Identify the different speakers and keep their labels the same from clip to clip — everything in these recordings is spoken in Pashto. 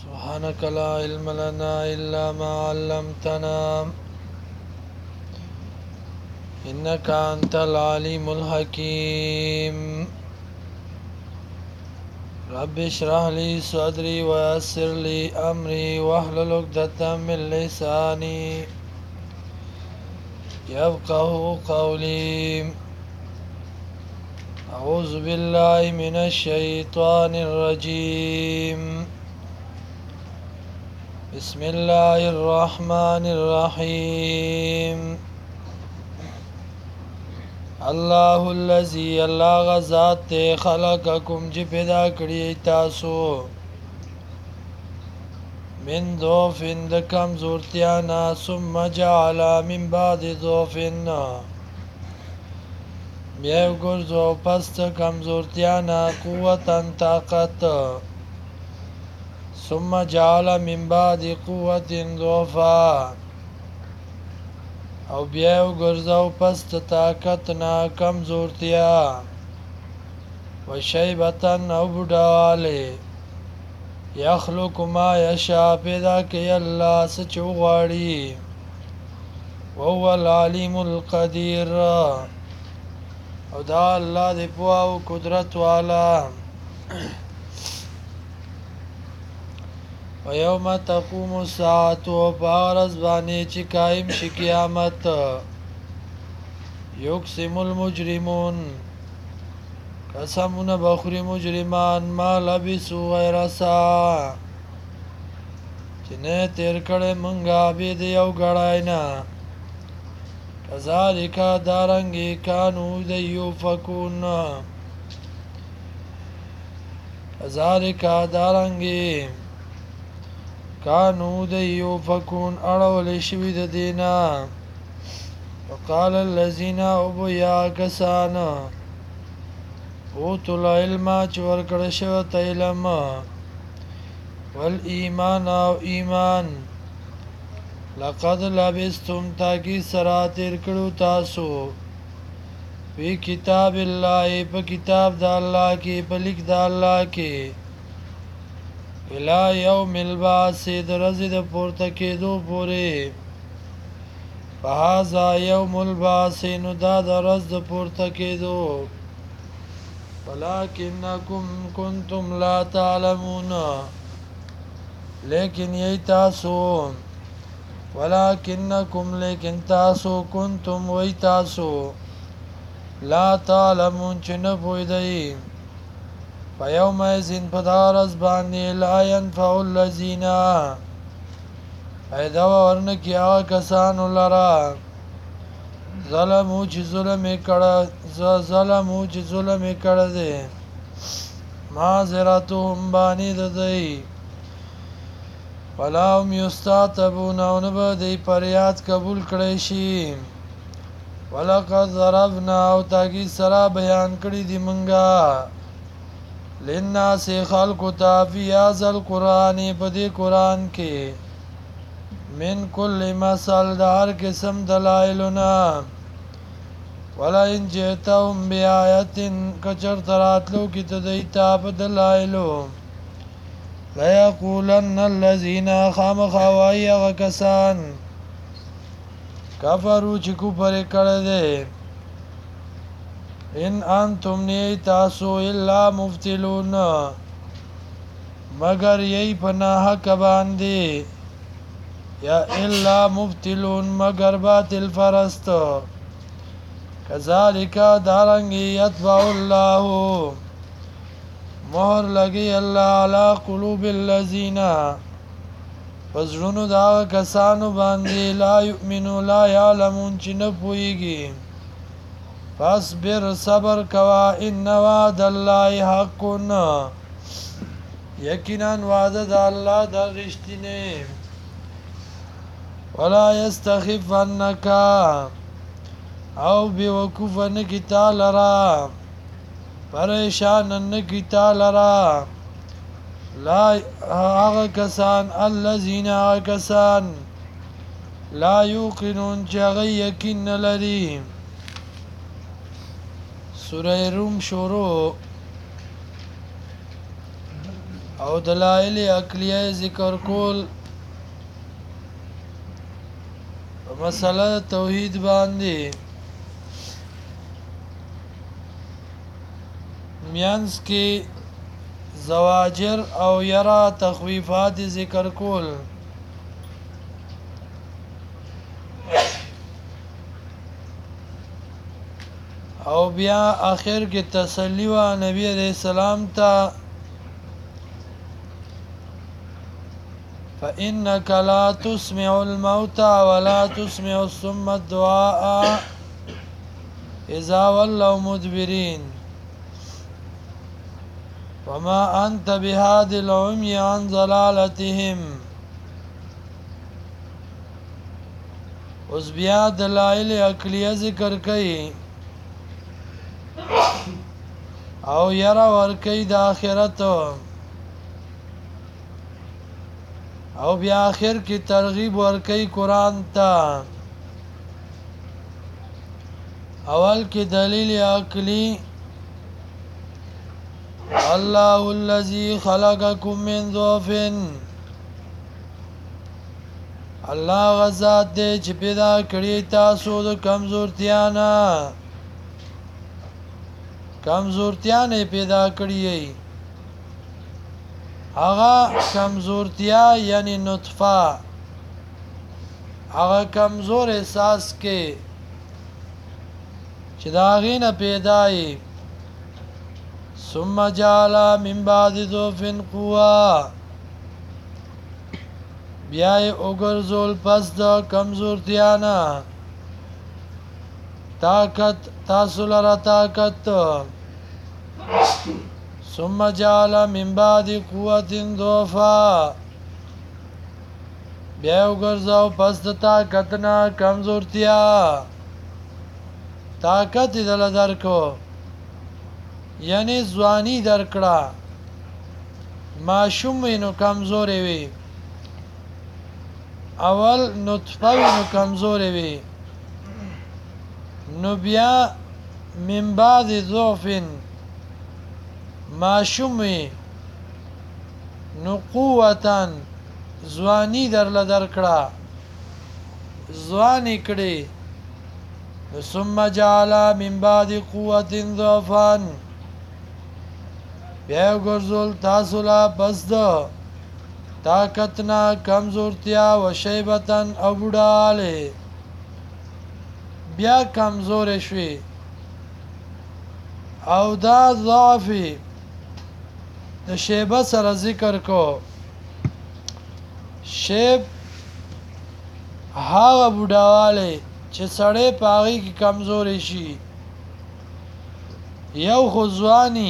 Speaker 1: سبحانك لا علم لنا إلا ما علمتنا إنك أنت العليم الحكيم رب اشرح لي صدري ويسر لي أمري واحلل عقدة من لساني يفقه قولي أعوذ بالله من الشيطان الرجيم بسم الله الرحمن الرحيم الله الذي الله غزات خلقكم جي پیدا کړی تاسو من ضعف د کمزورتیا نه ثم جعل من بعد ضعف بیا ګرځو پس د کمزورتیا نه قوتا طاقت ثم جعل من بعد قوة ضعفا او بیا ګرځو پس د طاقت نه کمزورتیا وشیبتن او بډاواله یخلق ما یشاء پیدا کوي الله څه چې غواړي وهو العلیم القدیر او دا الله دی په او قدرت والا ويوم تقوم الساعة وبارز باندې چې قائم شي قیامت یقسم المجرمون قسمونه بخوري مجرمان ما لبسوا غیر ساعة چې نه تیر کړي مونږه به دی یو غړای نه کذالک دارنګي کانو دیوفکون کذالک دارنګي کانو دیوفکون اړول شوی د دینا وقال الذين ابو يا کسان اوتو العلم چور کړه شو علم والایمان او ایمان لقد لبستم تاکی سراتر کړو تاسو په کتاب الله په کتاب د الله کې په لیک د الله کې الى یوم البعث درزه د پورته کېدو پورې فهذا یوم البعث نو دا درز د پورته کېدو ولکنکم کنتم لا تعلمون لیکن یی تاسو ولکنکم لیکن تاسو کنتم وی تاسو لا تعلمون چې نه پوهیدئ فیوم ایزن پدارز باندې لا ینفع الذین پیدا ورنکی آغا کسانو لرا ظلمو چې ظلم کړه دے معذرتهم بانی ددئی ولا هم یستعتبون او نبا دی پریاد قبول کړی شي ولقد ضربنا او تاکی سرا بیان کړی دی منگا للناس خلق تا فی هذا القرآن پدی قرآن کې من کل مثل د هر قسم دلائلنا ولا ان جئتهم بآیت کچر تراتلو کی تدیتا بدلائلو ليقولن الذين خامخوائی غکسان کفرو چې کفر کړه دے ان انتم نی تاسو الا مفتلون مگر یی پناه ک باندې یا الا مفتلون مگر باطل فرست کذالک دارنگی یتبع الله مہر لگی الله علی قلوب الذین فزرونو دا کسانو باندې لا یؤمنو لا یعلمون چې نه پوهیږي فاصبر صبر کوا ان وعد الله حق یقینا وعده د الله د رښتینه ولا یستخفنک او بیوقوف نکی تعالی را پریشان نکی تعالی را لا هغه کسان الذين کسان لا یوقنون چې هغه یقین نه لري سوره روم شروع او دلائل عقلیه ذکر کول مسله توحید باندې میانس کې زواجر او یرا تخویفات ذکر کول او بیا آخر کې تسلی وا نبی علیہ السلام ته فإنك لا تسمع الموتى ولا تسمع الصم الدعاء إذا ولوا مدبرين وما أنت بهاد العمي عن ضلالتهم اوس بیا دلائل عقلیه ذکر کړي او یرا ورکی د آخرت او بیا آخر کی ترغیب ورکی قرآن تا اول کی دلیل عقلی الله الذي خلقكم من ضعف الله غزاد دې چې پیدا کړی تاسو د کمزورتیا نه پیدا کړی هغه کمزورتیا یعنی نطفه هغه کمزور احساس کې چې دا غینه پیدای ثم جعل من بعد ضعف قوه بیا وګرځول پس د کمزورتیا نه طاقت تاسو لره طاقت ثم جعل من بعد قوة ضعفا بیا وګرځاو پس د طاقت نه کمزورتیا طاقت دل درکو یعنی ځواني درکړه ماشوم نو کمزورې وي اول نطفه نو کمزورې وي نو بیا من بعد ضعف ماشومی نو قوتن ځواني درله درکړه ځواني کړي ثم جعل من بعد قوة ضعفا بیا وګرځول تاسو لا پس د طاقتنا کمزورتیا و شیبتن او بوډاله بیا کمزور شوي او دا ضعفي د شیبه سره ذکر کو شیب هغه بوډاواله چې سړی پاغي کې کمزور شي یو خو ځواني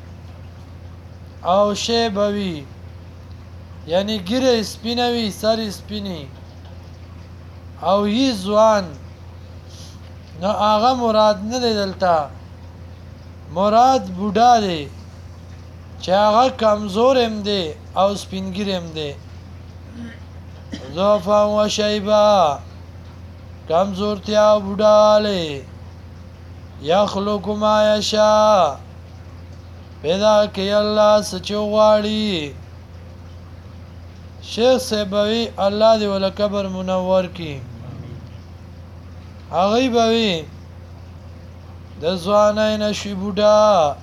Speaker 1: او شیبوي یعنی ګیره سپینوي سر سپینی او هی ځوان نو هغه مراد نه دی دلته مراد بوډا دی چې هغه کمزور هم دی او سپینګیر هم دی ضعفا و شیبا کمزورتیا او بوډاله یخلق ما یشاء پیدا کوي الله سچو غواړي شیخ سیبوی الله دی ول قبر منور کی هغه بوي د ځوانای نشي بوډا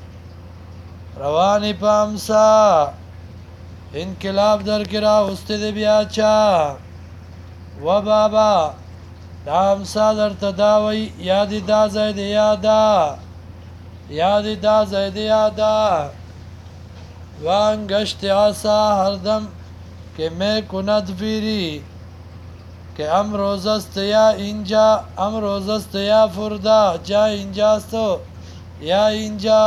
Speaker 1: رواني پامسا انقلاب در کرا واستد بیا چا و بابا دام صدر تداوی یادی دا زید یادا یادی دا زید یادا وانگشت عصا هر دم که میں کند فیری که امروز است یا اینجا امروز است یا فردا جا اینجاست یا اینجا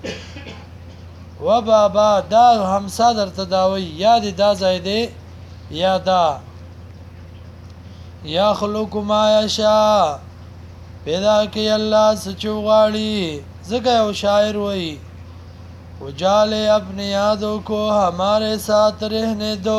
Speaker 1: و بابا دا همسا در تداوی یادی دا زیده یادا یا خلق ما یشا پیدا کی الله سچو غاړي زګه او شاعر وای اجالے اپنی یادوں کو ہمارے ساتھ رہنے دو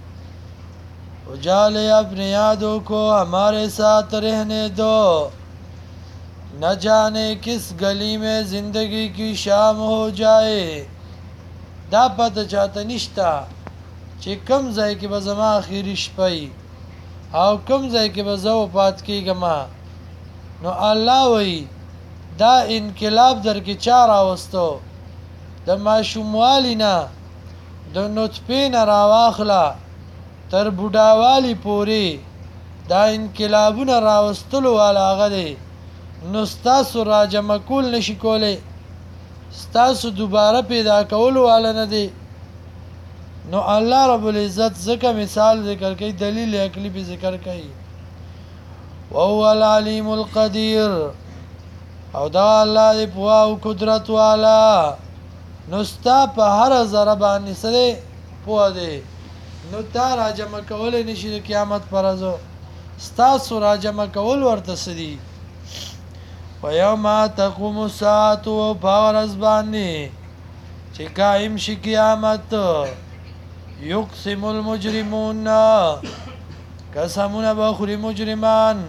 Speaker 1: اجالے اپنی یادوں کو ہمارے ساتھ رہنے دو نہ جانے کس گلی میں زندگی کی شام ہو جائے دا پته چاته نشته چې کم ځای کې به زما اخري شپه او کم ځای کې به زه وفات کېږم نو الله وایي دا انقلاب در کې چا راوستو د ماشوموالي نه د نطفې نه راواخله تر بوډاوالي پورې دا انقلابونه راوستلو والا هغه دی نو ستاسو راجمع کول نشي کولی ستاسو دوباره پیدا کولو والا نه دی نو الله رب العزت ځکه مثال ذکر کوي دلیل عقلی به ذکر کوي وهو العلیم القدیر او دا الله دی پوه او قدرت والا نو ستا په هر ذره باندې سره پوه دی نو تا راجمع کولی نشي د قیامت پر ورځ ستاسو راجمع کول ورته سدي ويوم تقوم الساعه وبارز باندې چې قائم شي قیامت یقسم المجرمون قسمونه بخوري مجرمان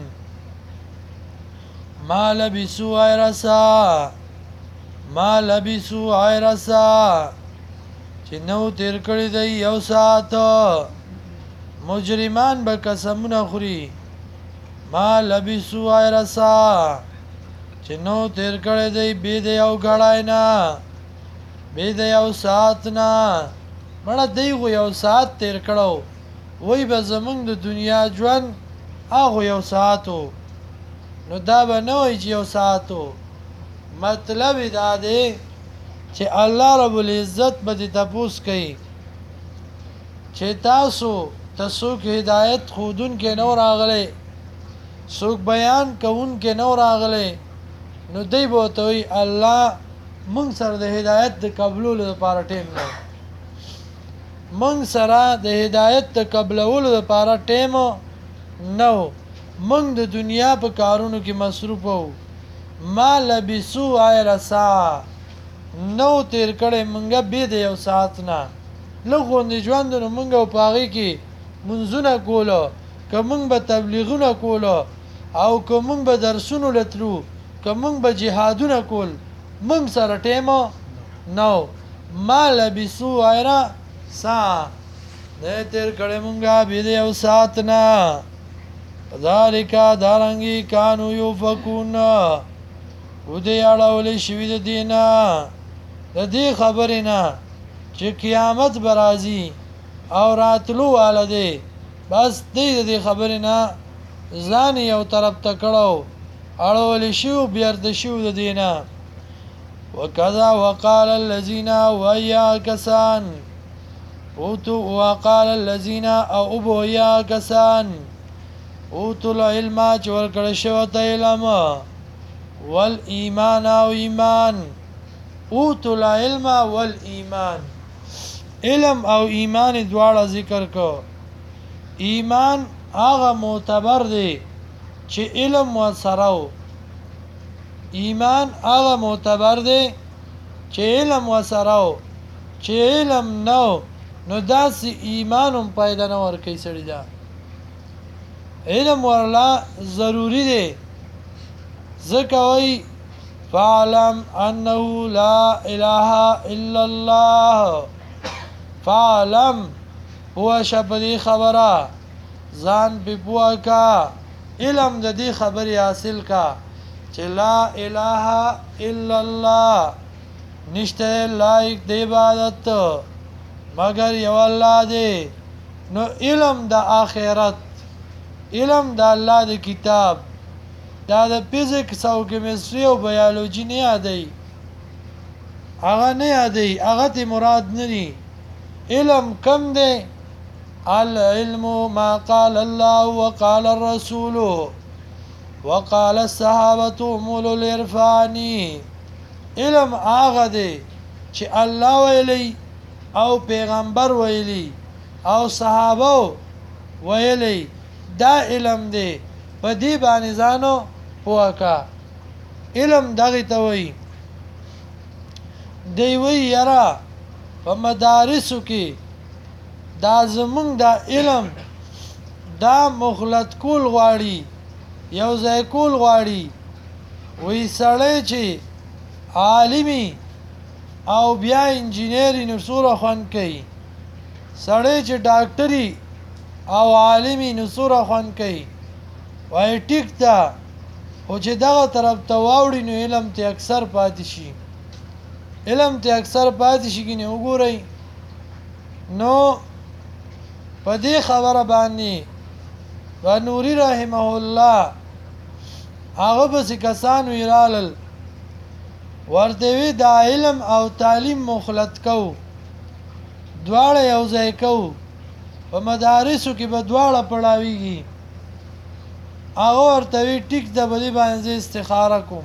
Speaker 1: ما لبسوا عرسا چې نو تیر کړی دی یو ساعت مجرمان به قسمونه خوري ما لبسوا عرسا چې نو تیر کړی دی بې د یو غړای نه بې د یو ساعت نه مړه دی خو یو ساعت تیر کړو وای به زمونږ د دنیا ژوند هغه یو ساعتو نو دا به نه وای چې یو ساعتو مطلب دا دی چې الله رب العزت به دې تپوس کوي چې تاسو څوک هدایت خودون کې نو راغلی څوک بیان کوون کې نو راغلی نو دی به ورته وایي الله موږ سره د هدایت د قبولولو لپاره ټیم نه موږ سره د هدایت د قبولولو لپاره ټیم نه موږ د دنیا په کارونو کې مصروف وو ما لبسو عرسا نو تیر کړی مونږه بې د یو ساعت نه لږ غوندې ژوند نو مونږ په هغې کې منځونه کولو که مونږ به تبلیغونه کولو او که مونږ به درسونو له تلو که مونږ به جهادونه کول مونږ سره ټیمه نو ما لبسو عرسا نه تیر کړی مونږه بې د یو ساعت نه ذالک دارنګي کانو یوفکون و دې اړولې شوي د دینه د دې خبرې نه چې قیامت به راځي او راتلو واله دی بس دی د دې خبرې نه ځان یو طرف ته کړو اړولې شو بیرته شو د دینه وکذا وقال الذين ويا كسان وقال الذين او ابويا كسان اوتو العلم چې ورکړی شوی ته علم والایمان او ایمان اوتو العلم والایمان علم او ایمان دواړه ذکر کو ایمان هغه معتبر دی چې علم ورسره ایمان هغه معتبر دی چې علم ورسره چې علم نو داسې ایمان هم پیدا نه ورکوي سړي ده علم ورلا ضروری دی ځکه وایي فاعلم انه لا اله الا الله فاعلم پوه شه په دې خبره ځان پې پوه کا علم د دې خبرې حاصل کا چې لا اله الا الله نشته لایق د عبادت مگر یو الله دی نو علم د آخرت علم د الله د کتاب دا د فزیکس او کیمستري او بیولوژي نه یادي هغه نه یادي هغه ته مراد نه دي علم کم دی العلم ما قال الله وقال الرسول وقال الصحابه اولو العرفان علم هغه دی چې الله ویلي او پیغمبر ویلي او صحابه ویلي دا علم دی په دې باندې ځانو پوهه علم دغه ته وایي دی وی یاره په مدارسو کې دا زمونږ دا علم دا مخلط کول غواړي یو ځای کول غواړي وی سړی چې عالمي او بیا انجینری نو سوره خوان کوي سړی چې ډاکټري او عالمي نو سوره خوان کوي وای ټیک ده او چې دغه طرف ته واوړي نو علم ته اکثر پاتې شي علم ته اکثر پاتې شي کنه وګورئ نو په دې خبره باندې و نوري رحمه الله هغه بس کسانو یرالل ورته وی دا علم او تعلیم مخلط کو دواړه یو ځای کو په مدارسو کې به دواړه پڑھاویږي هغه ورته وی ټیک د بلی باندې استخاره کوم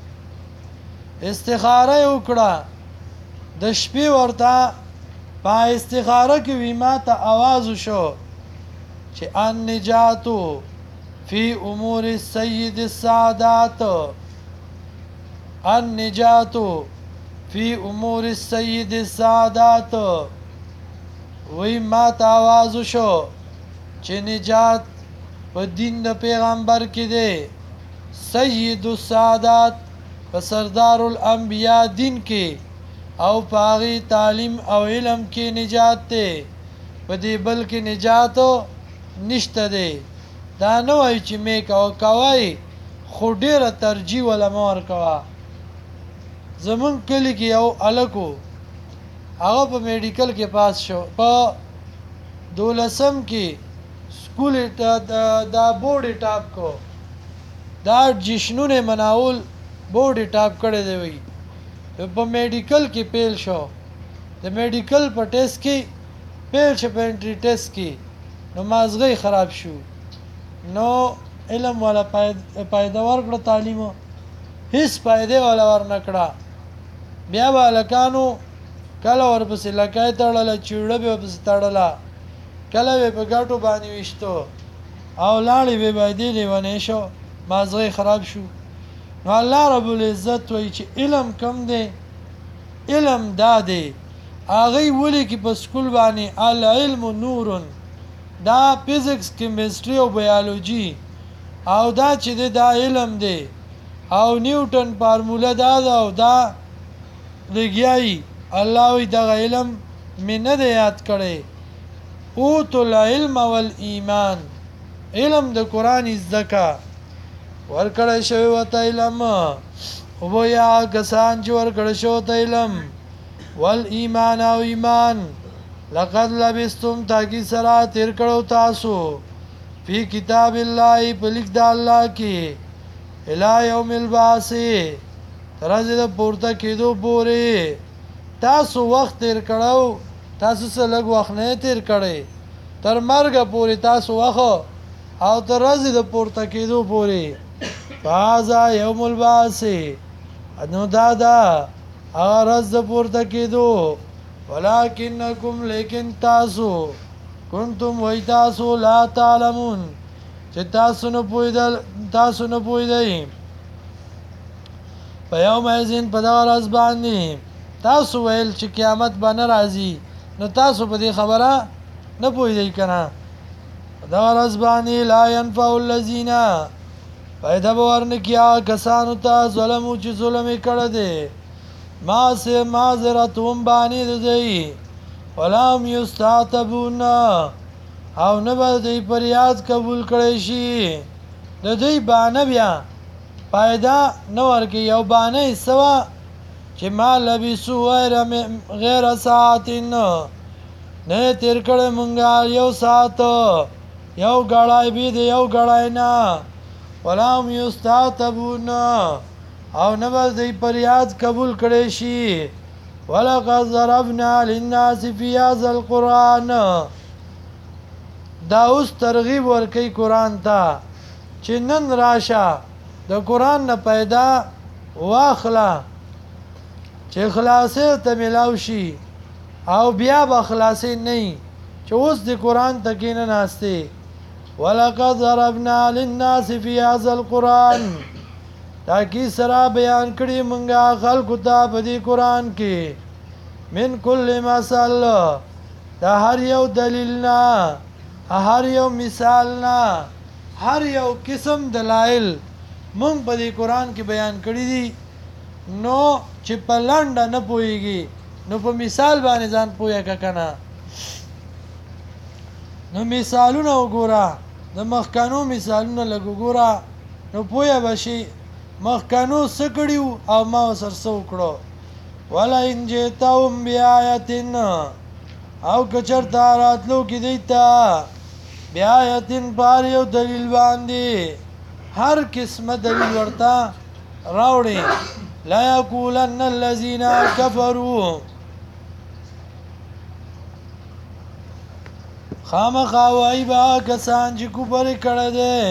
Speaker 1: استخاره وکړه د شپې ورته په استخاره کې وی ما ته आवाज شو چې ان نجاتو فی امور السید السادات النجاتو فی امور السید السادات وی ما ته आवाज شو چې نجات په دین د پیغمبر کې دی سید السادات په سردار الانبیاء دین کې او پاغي تعلیم او علم کې نجات دی په دې بل کې نجات نشته دی دا نه وای چې میک او کوي خو ډیره ترجیح ولا مور کوا زمون کلی کې یو الکو هغه په میډیکل کې پاس شو په دولسم کې سکول دا بورډ ټاپ کو دا جشنونه مناول بورډ ټاپ کړی دی وی په میډیکل کې پیل شو د میډیکل په ټیسټ کې پیل شو په انټری ټیسټ کې نو مازغه خراب شو نو علم والا پایده ورکړه تعلیم هیڅ پایده والا ورنکړه بیا بالکانو کله ورپسې لکای تړله چوړه به ورپسې تړله کله به په ګاټو باندې وشتو او لاړې به باندې لیونی شو مازغه خراب شو نو الله رب العزت وایي چې علم کم دی علم دا دی هغه ولي کې په سکول باندې العلم نور دا فزیکس کیمستري او بیولوژي او دا چې دا علم دی او نیوټن فارموله دا او دا لګیای الله وی دا علم مینه دې یاد کړي او تل علم والایمان علم د قران زکا ورکړی شوی وته علم او یا کسان چې ورکړی شو ته علم والایمان او ایمان لقد لبستم تاکی سرا تیر کړو تاسو فی کتاب الله په لیک د الله کې الی یوم البعث ترځه د پورته کېدو پورې تاسو وخت تیر کړو تاسو سره لږ وخت نه تیر کړی تر مرګ پورې تاسو وخت او ترځه د پورته کېدو پورې فازا یوم البعث انو دادا ارز د پورته کېدو ولکنکم لیکن تاسو کنتم وای تاسو لا تعلمون چې تاسو نه پوهیدئ په یوم ازین په دغه ورځ باندې تاسو ویل چې قیامت به نه راځي نو تاسو په دې خبره نه پوهیدئ کنه دغه ورځ باندې لا ينفع الذین پیدا به ورنکیا کسانو ته ظلمو چې ظلم یې کړی دی ما سه معذرتهم باندې دی ولام یستعتبون او نه به دی فریاد قبول کړي شي د دې باندې بیا پیدا نو ورکی یو باندې سوا چې ما لبسو غیر ساعتین نه تیر کړه مونږه یو ساعت یو غړای بي دی یو غړای نه ولام یستعتبون او نه به دی فریاد قبول کړي شي ولقد ضربنا للناس في هذا القرآن دا اوس ترغیب ورکی قرآن ته چې نن راشه د قرآن نه پیدا واخله چې خلاصې ته ملاو شي او بیا به خلاصې نه چې اوس د قرآن ته کینه ناسته ولقد ضربنا للناس في هذا القرآن تاکي سره بیان کړی مونږه خلکو ته په دې قرآن کې من کل مثال دا هر یو دلیل نه هر یو مثال نه هر یو قسم دلایل مونږ په دې قرآن کې بیان کړی دي نو چې په لنډه نه پوهېږي نو په مثال باندې ځان پوهه که که نه نو مثالونه وګوره د مخکنو مثالونه لږ وګوره نو پوهه به شي مخکنو څه کړي او ما ورسره څه وکړو ولئن جئتهم بآیة او که چېرته راتلو کې دی ته بآیة په هر یو دلیل باندې هر قسمه دلیل ورته راوړي لا یقولن الذین کفروا خامخا وایي به هغه کسان چې کفر یې کړی دی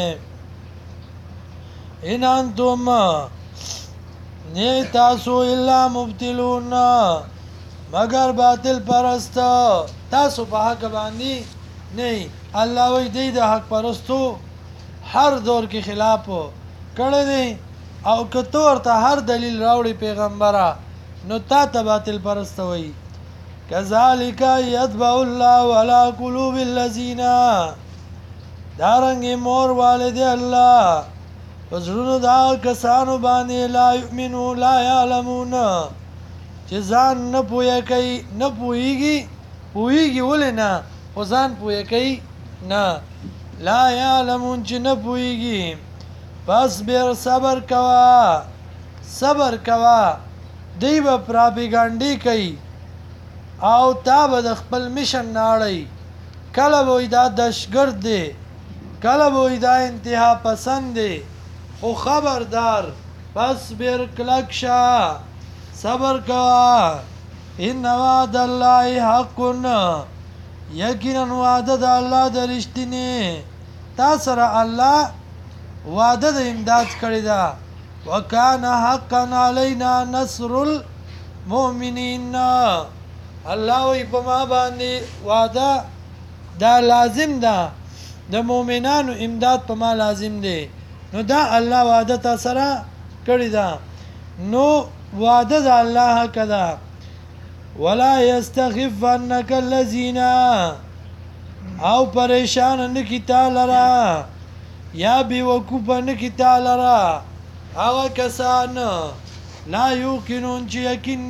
Speaker 1: ان انتم نه تاسو الا مبتلون مگر باطل پرست تاسو په حق باندې نه الله وایي دی د حق پرستو هر دور کې خلاف کړی دی او که تو ورته هر دلیل راوړي پیغمبره نو تا ته باطل پرست وایي کذالک یطبع الله علی قلوب الذین دارنګې مور والد الله په زړونو د هغه کسانو باندې لا یؤمنو لا یعلمون چې ځان نه پوهه کوي نه پوهېږي پوهېږي ولې نه خو ځان پوهه کوي نه لا یعلمون چې نه پوهېږي فاصبر صبر کوه صبر کوه دی به پراپیګانډې کوي او تا به د خپل میشن نه اړئ کله به وایي دا دهشتګرد دی کله به وایي دا انتها پسند دی خو خبردار فاصبر کلک شه صبر کوه ان وعد الله حق یقینا وعده د الله د رښتینې تا سره الله وعده د امداد کړې ده وکانه حقا علینا نصر المؤمنین الله وی په ما باندې وعده دا لازم ده د مؤمنانو امداد په ما لازم دی نو دا الله وعده تا سره کړې ده نو وعده د الله حق ده ولا یستخفنک الذین او پریشان نکی تعالی را یا بی وقوف نکی تعالی را هغه کسان لا یوقنون چې یقین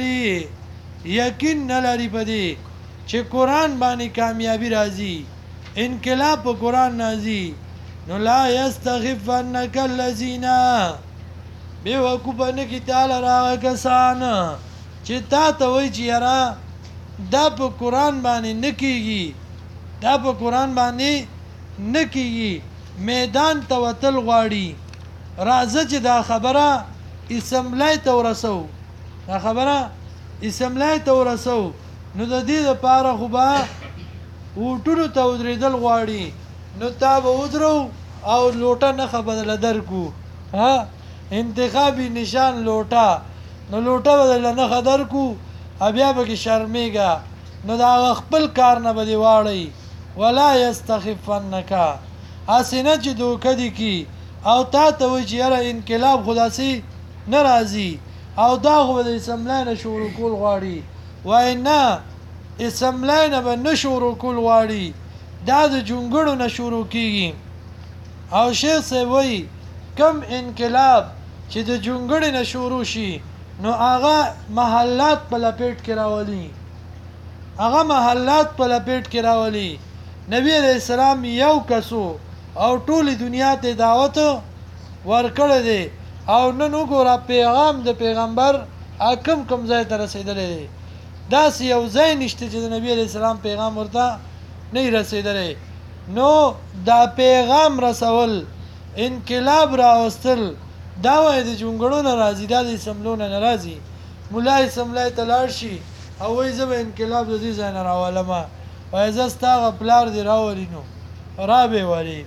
Speaker 1: نلري په دې چې قرآن باندې کامیابی راځي انقلاب په قرآن راځي نو لا یستخفنک الذین بی وقوف نکی تعالی را هغه کسان چې تا ته وایي چې یاره دا په قرآن باندې نه کېږي دا په قرآن باندې نه کېږي میدان ته وتل غواړي راځه چې دا خبره اسمبلی ته ورسو دا خبره اسمبلی ته ورسو نو د دې دپاره خو به ووټونو ته ودرېدل غواړي نو تا به ودرو او لوټه نښه بدله درکو انتخابي نشان لوټه نو لوټه بدله نښه درکو بیا پکې شرمېږه نو د هغه خپل کار نه به دې واړئ ولا یستخفنک هسې نه چې دوکه دې کي او تا ته وایي چې یاره انقلاب خو داسې نه راځي او دا خو به د اسمبلی نه شروع کول غواړي وایي نه اسمبلی نه به نه شروع کول غواړي دا د جونګړو نه شروع کېږي او شیخ صاحب وایي کم انقلاب چې د جونګړې نه شروع شي نو هغه محلات په لپیټ کې راولي هغه محلات په لپیټ کې راولي نبی علیہ السلام یو کسو او ټولی دنیا ته دعوت ورکړی دی او نن وګوره پیغام د پیغمبر کم ځای ته رسېدلی دی داسې یو ځای نشته چې د نبی علیہ السلام پیغام ورته نه رسېدلی نو دا پیغام رسول انقلاب راوستل دا وایي د جونګړو نه راځي دا د اسمبلو نه راځي ملا اسمبلی ته لاړ شي او وایي زه به انقلاب د دې ځای نه راولمه وایي زه ستا هغه پلار دې راولي نو رابې ولي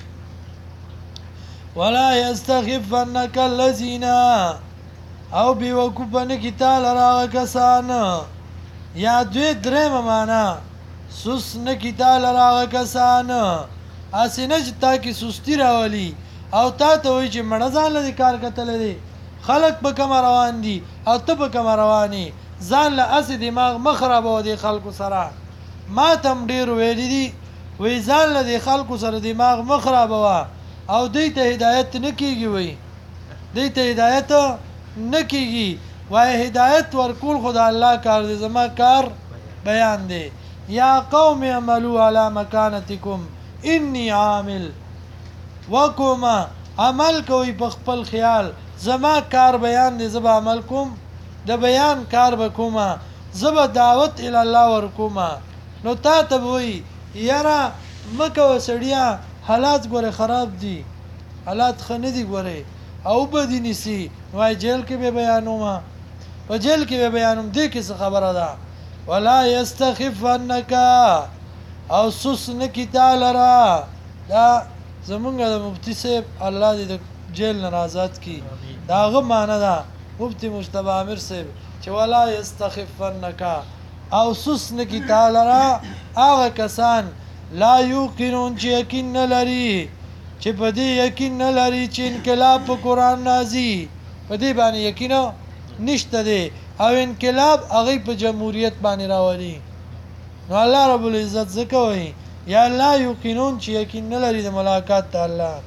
Speaker 1: ولا یستخفنک الذین او بې وقوفه نه کي تا لره هغه کسان یا دوی درېیمه معنا سوس نه کي تا لره هغه کسان هسې نه چې تا کې سستي راولي او تا ته وایي چې مړه ځان له دې کار کتلی دی خلک په کومه روان دي او ته په کومه روانې ځان له هسې دماغ مه خرابوه دې خلکو سره ما ته هم ډېر ویلي دي وایي ځان له دې خلکو سره دماغ مه خرابوه او دوی ته هدایت نه کېږي وایي دوی ته هدایت نه کېږي وای هدایت ورکول خدا الله کار دی زما کار بیان دی یا قوم اعملوا علی مکانتکم انی عامل وکما عمل کوي په خپل خیال زما کار بیان دی زما عمل کوم د بیان کار وکوما زما دعوت ال الله ورکوما نو تا ته وای یاره مکه وسړیا حالات ګوره خراب دي حالات خنه دي ګوره او بدی نسی وای جیل کې به بیانوم په جیل کې به بیانوم دې کې څه خبره ده ولا یستخفنک او سس نکی تعالی را دا زمونږ د مفتی صاحب الله دې د جیل نه آزاد کی دا غو معنا ده مفتی مجتبی عامر صاحب چې ولا یستخفنک او سس نکی تعالی را هغه کسان لا یوقنون چې یقین نه لري چې په دې یقین نه لري چې انقلاب په قران نازي په دې باندې یقین نشته دی او انقلاب هغه په جمهوریت باندې راوړي نو الله رب العزت زکوي یا لا یقینون چې یقین نه لري د ملاقات ته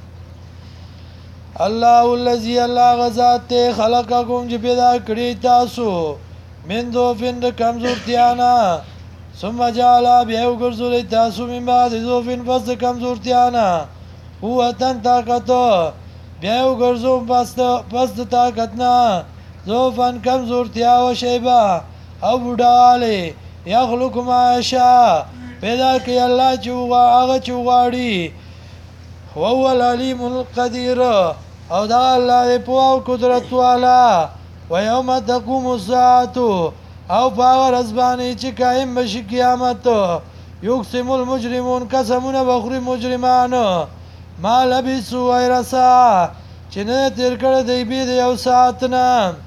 Speaker 1: الله الذي الله غزاد خلقکم چې پیدا کړی تاسو من دو فند کمزورتیانا ثم جعل بیا وګرځول تاسو من بعد دو فند پس کمزورتیانا قوتن طاقت بیا وګرځو پس د طاقت نه زوفن کمزورتیا و شیبه او بوډاله یخلق ما شاء پیدا کوي الله چې هغه چې غواړي هو العلیم القدیر او دا الله په او قدرت والا و یوم تقوم الساعه او باور ازبانی چې قائم بشي قیامت یقسم المجرمون قسمونه بخوري مجرمان ما لبسوا غیرسا چې نه تیر کړه دی به یو ساعت نه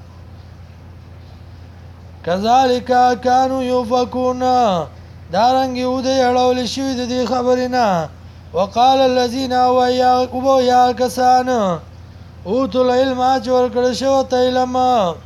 Speaker 1: کذالک کانوا یفکون دارنګ یو د اړول شوی د دې خبرینا وقال الذين ويعقوب يا كسان اوتوا العلم اجر کړه شو ته علم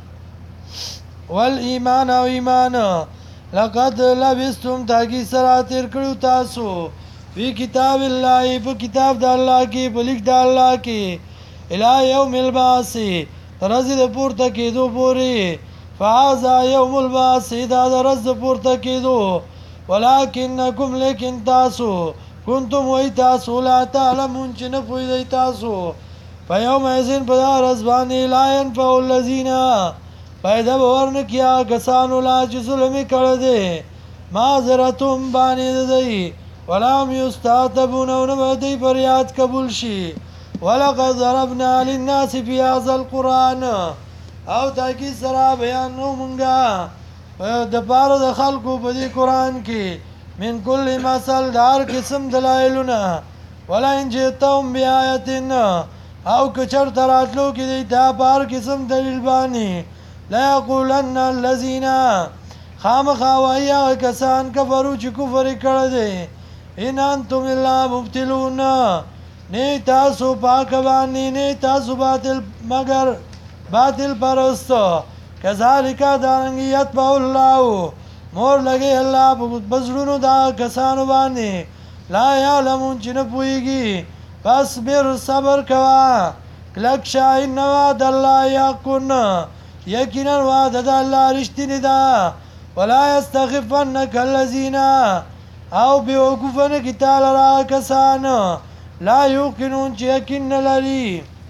Speaker 1: والایمان او ایمان لقد لبستم تاګي سره تیر کړو تاسو فی کتاب الله په کتاب د الله کې په لیک د الله کې الی یوم البعث ترځي د پورته کېدو پورې فهذا یوم البعث دا درز د پورته کېدو ولکنکم لیکن تاسو کنتم وای تاسو لا تعلمون چې نه پوهیږئ تاسو فیوم ایزن په دا ورځ باندې لا ينفع الذین پیدا ورن کیا کسانو لا چې ظلم کړی دی معذرتهم باندې دی ولام یستعتبون ونبدی فریاد قبول شي ولقد ضربنا للناس في هذا القرآن او تاکي سره بیان نو مونږه د پاره د خلکو په دې قرآن کې من کل مثل دار قسم دلایلونه ولا ان جئتهم بیااتن او کچر تراتلو کې د دا بار قسم دلیل باندې لا یقولن الذين خامخوایا کسان کفرو چې کفر کړی دی ان انتم الا مبتلون نه تاسو پاک باندې نه تاسو باطل مگر باطل پرست کذالک دانګیت په الله مور لګي الله په بزړونو دا کسانو باندې لا یعلمون چې نه پويږي پس بیر صبر کوا کلک شاین وعد الله یکون یقینا وعد د الله رښتینی ده ولا یستخفنک الذین او بیوقوفن کی تعالی را کسان لا یوقنون چې یقین نه لري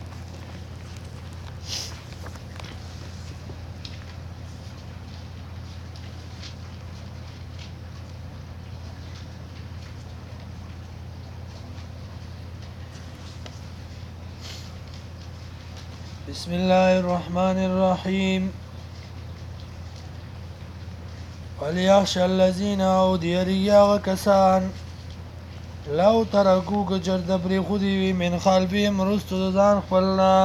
Speaker 1: بسم الله الرحمن الرحيم وليخشى الذين أوديريا وكسان لو تركوك جرد بري خودي من خلفهم رستو دان خپلنا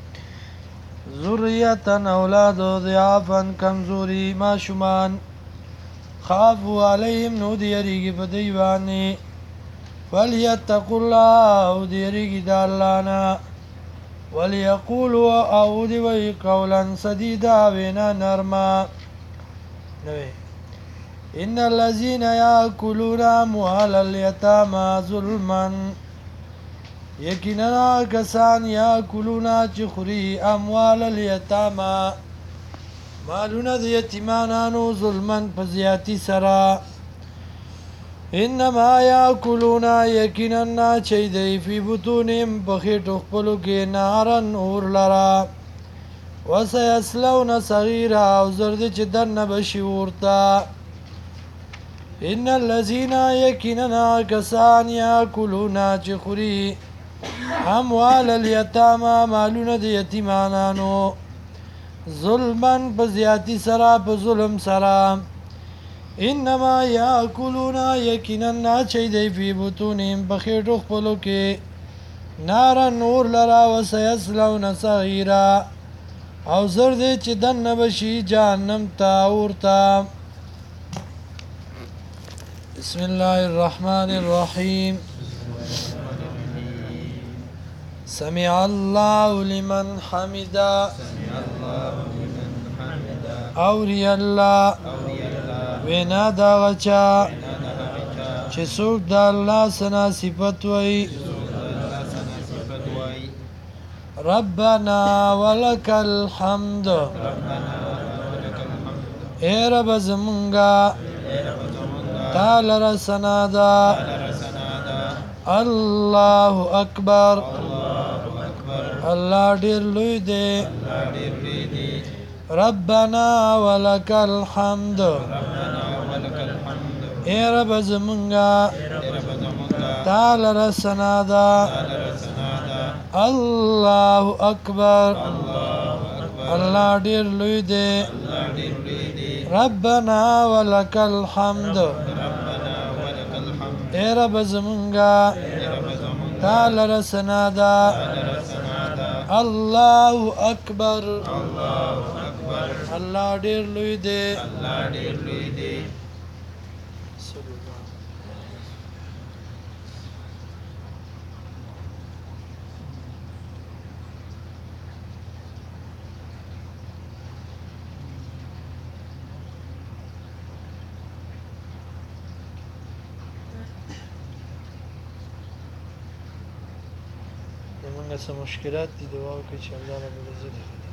Speaker 1: ذرية أولاد ضعافا كمزوري ما شمان خافوا عليهم نوديريك بديواني فليتقوا الله أوديريك دالانا وليقولوا اعوذ وی قولا سديدا وینا نرما نوې ان الذين ياكلون اموال اليتامى ظلما یقینا کسان یاکلون چې خوري اموال اليتامى مالونه د یتیمانانو ظلمن په زیاتی سره انما یاکلون یقینا چې دی فی بطونهم په خېټو خپلو کې نارن اور لرا وسیصلون سعیرا او زر دې چې دننه به شي ورته ان الذين یقینا کسان یاکلون چې خوري اموال الیتاما مالونه د یتیمانانو ظلمن په زیاتی سره په ظلم سره انما یاکلون یقینا چې دی فی بطونهم په خېټو خپلو کې نارا نور لرا وسیصلون سعیرا او زر دې چې دننه به شي جهنم ته ورته بسم الله الرحمن الرحیم سمع الله لمن حمدا اوری الله وینا دا غچا چې څوک د الله ثنا صفت وای ربنا ولک الحمد اے رب زمونږه تعالی رسنا دا الله اکبر الله ډیر لوی دی ربنا ولک الحمد اے رب زمونږه تعالی رسنا دا الله اکبر الله ډیر لوی دی ربنا ولک الحمد اے رب زمونږه تعالی رسنا دا الله اکبر الله ډیر لوی دی موږ سره مشکلات دي دعا وکړئ چې الله رب العزت